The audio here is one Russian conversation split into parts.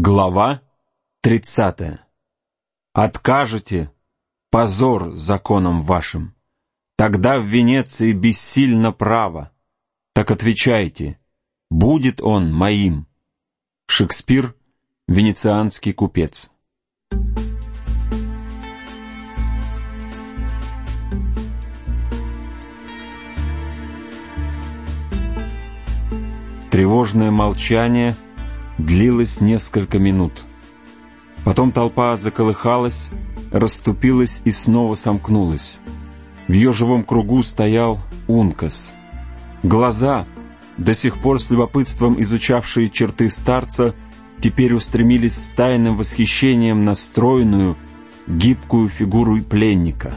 Глава 30. Откажете — позор законам вашим. Тогда в Венеции бессильно право. Так отвечайте, будет он моим. Шекспир, Венецианский купец. Тревожное молчание длилось несколько минут. Потом толпа заколыхалась, расступилась и снова сомкнулась. В ее живом кругу стоял Ункас. Глаза, до сих пор с любопытством изучавшие черты старца, теперь устремились с тайным восхищением на стройную, гибкую фигуру пленника.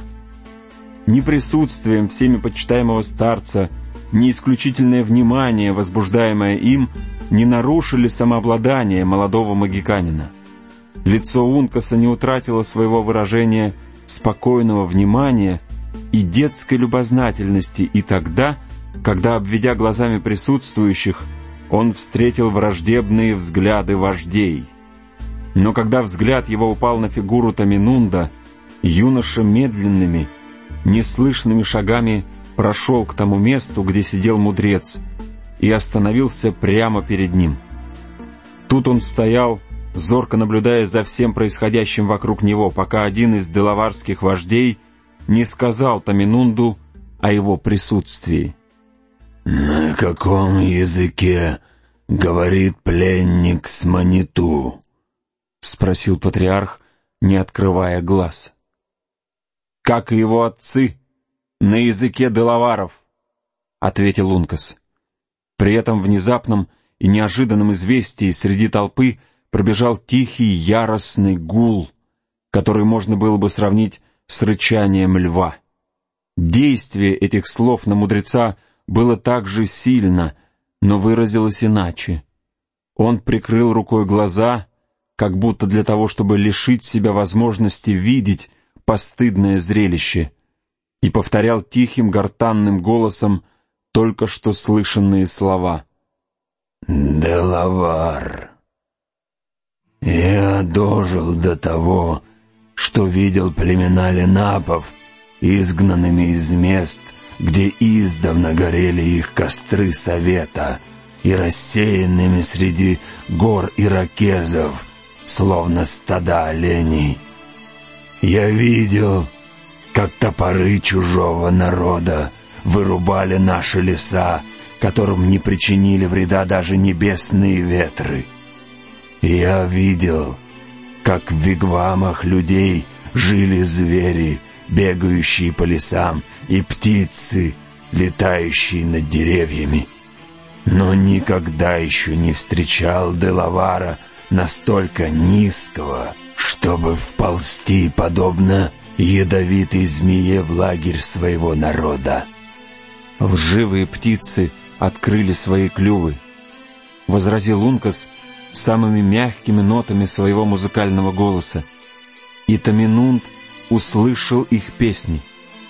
Ни присутствием всеми почитаемого старца, ни исключительное внимание, возбуждаемое им, не нарушили самообладание молодого магиканина. Лицо Ункаса не утратило своего выражения спокойного внимания и детской любознательности и тогда, когда, обведя глазами присутствующих, он встретил враждебные взгляды вождей. Но когда взгляд его упал на фигуру Таминунда, юноша медленными, неслышными шагами прошел к тому месту, где сидел мудрец, и остановился прямо перед ним. Тут он стоял, зорко наблюдая за всем происходящим вокруг него, пока один из делаварских вождей не сказал Таминунду о его присутствии. «На каком языке говорит пленник с Маниту?» — спросил патриарх, не открывая глаз. «Как и его отцы, на языке делаваров», — ответил Ункас. При этом внезапном и неожиданном известии среди толпы пробежал тихий яростный гул, который можно было бы сравнить с рычанием льва. Действие этих слов на мудреца было так же сильно, но выразилось иначе. Он прикрыл рукой глаза, как будто для того, чтобы лишить себя возможности видеть постыдное зрелище, и повторял тихим гортанным голосом только что слышанные слова. «Делавар, я дожил до того, что видел племена ленапов, изгнанными из мест, где издавна горели их костры совета, и рассеянными среди гор иракезов, словно стада оленей. Я видел, как топоры чужого народа вырубали наши леса, которым не причинили вреда даже небесные ветры. Я видел, как в вигвамах людей жили звери, бегающие по лесам, и птицы, летающие над деревьями. Но никогда еще не встречал делавара настолько низкого, чтобы вползти, подобно ядовитой змее, в лагерь своего народа. «Лживые птицы открыли свои клювы», — возразил Ункас самыми мягкими нотами своего музыкального голоса, и Таминунд услышал их песни.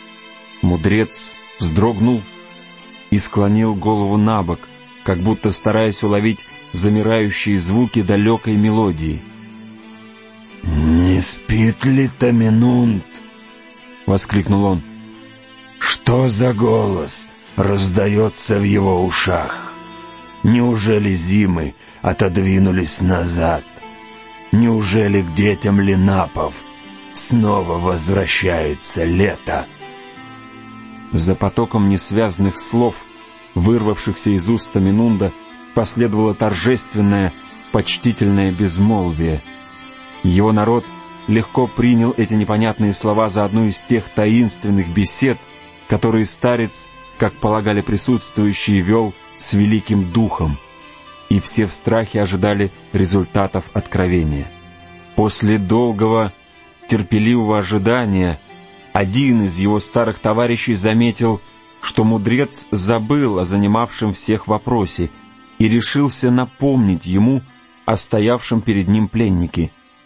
Мудрец вздрогнул и склонил голову набок, как будто стараясь уловить замирающие звуки далекой мелодии. «Не спит ли Таминунд?» — воскликнул он. «Что за голос раздается в его ушах? Неужели зимы отодвинулись назад? Неужели к детям ленапов снова возвращается лето?» За потоком несвязных слов, вырвавшихся из уст Таминунда, последовало торжественное, почтительное безмолвие. Его народ легко принял эти непонятные слова за одну из тех таинственных бесед, которые старец, как полагали присутствующие, вел с великим духом, и все в страхе ожидали результатов откровения. После долгого, терпеливого ожидания один из его старых товарищей заметил, что мудрец забыл о занимавшем всех вопросе и решился напомнить ему о стоявшем перед ним пленнике.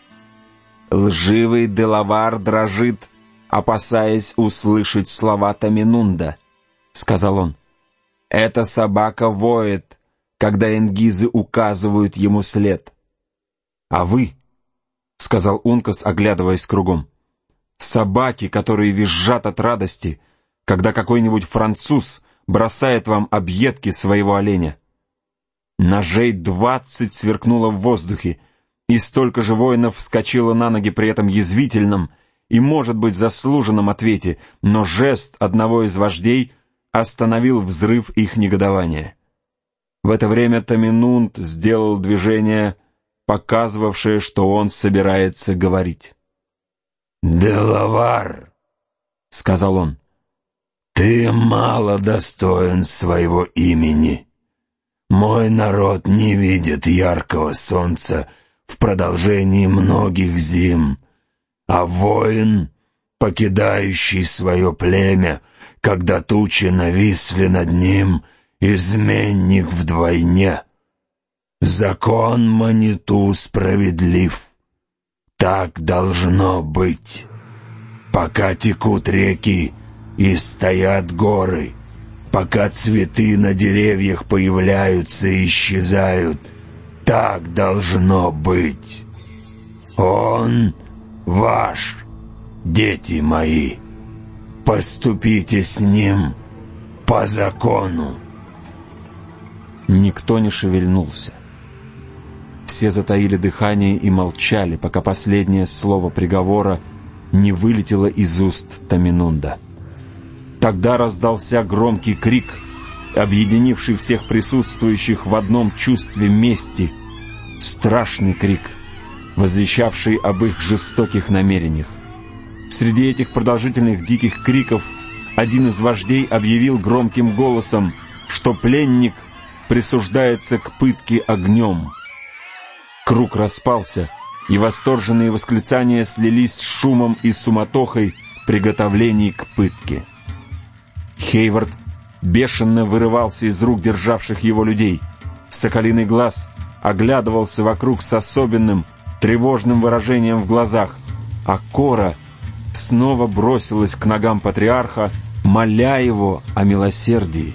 «Лживый делавар дрожит, опасаясь услышать слова Таминунда», — сказал он. «Эта собака воет, когда энгизы указывают ему след. А вы, — сказал Ункас, оглядываясь кругом, — собаки, которые визжат от радости, когда какой-нибудь француз бросает вам объедки своего оленя. Ножей 20 сверкнуло в воздухе, и столько же воинов вскочило на ноги при этом язвительном и, может быть, заслуженном ответе, но жест одного из вождей остановил взрыв их негодования. В это время Таминунд сделал движение, показывавшее, что он собирается говорить. «Делавар», — сказал он, — «ты мало достоин своего имени. Мой народ не видит яркого солнца в продолжении многих зим, а воин, покидающий свое племя, когда тучи нависли над ним, изменник вдвойне. Закон Маниту справедлив. Так должно быть. Пока текут реки и стоят горы, пока цветы на деревьях появляются и исчезают, так должно быть. Он ваш, дети мои. Поступите с ним по закону». Никто не шевельнулся. Все затаили дыхание и молчали, пока последнее слово приговора не вылетело из уст Таминунда. Тогда раздался громкий крик, объединивший всех присутствующих в одном чувстве мести, страшный крик, возвещавший об их жестоких намерениях. Среди этих продолжительных диких криков один из вождей объявил громким голосом, что пленник присуждается к пытке огнем. Круг распался, и восторженные восклицания слились с шумом и суматохой приготовлений к пытке. Хейвард бешено вырывался из рук державших его людей. Соколиный глаз оглядывался вокруг с особенным, тревожным выражением в глазах, а Кора снова бросилась к ногам патриарха, моля его о милосердии.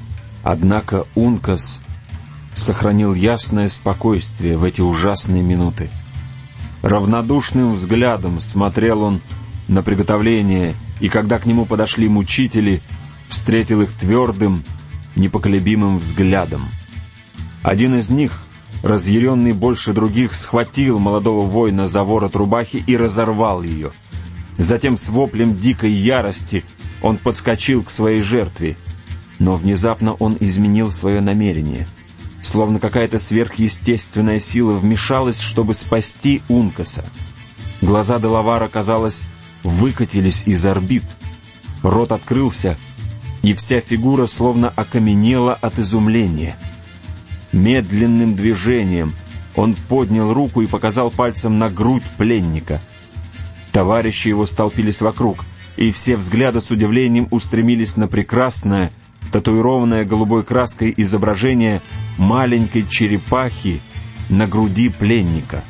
Однако Ункас сохранил ясное спокойствие в эти ужасные минуты. Равнодушным взглядом смотрел он на приготовление, и когда к нему подошли мучители, встретил их твердым, непоколебимым взглядом. Один из них, разъяренный больше других, схватил молодого воина за ворот рубахи и разорвал ее. Затем с воплем дикой ярости он подскочил к своей жертве, но внезапно он изменил свое намерение. Словно какая-то сверхъестественная сила вмешалась, чтобы спасти Ункаса. Глаза Делавара, казалось, выкатились из орбит. Рот открылся, и вся фигура словно окаменела от изумления. Медленным движением он поднял руку и показал пальцем на грудь пленника. Товарищи его столпились вокруг, и все взгляды с удивлением устремились на прекрасное, татуированное голубой краской изображение маленькой черепахи на груди пленника.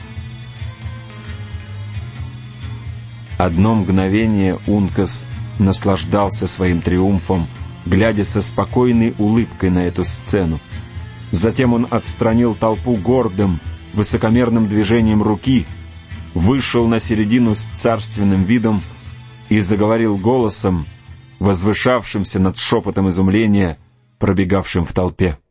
Одно мгновение Ункас наслаждался своим триумфом, глядя со спокойной улыбкой на эту сцену. Затем он отстранил толпу гордым, высокомерным движением руки, вышел на середину с царственным видом и заговорил голосом, возвышавшимся над шепотом изумления, пробегавшим в толпе.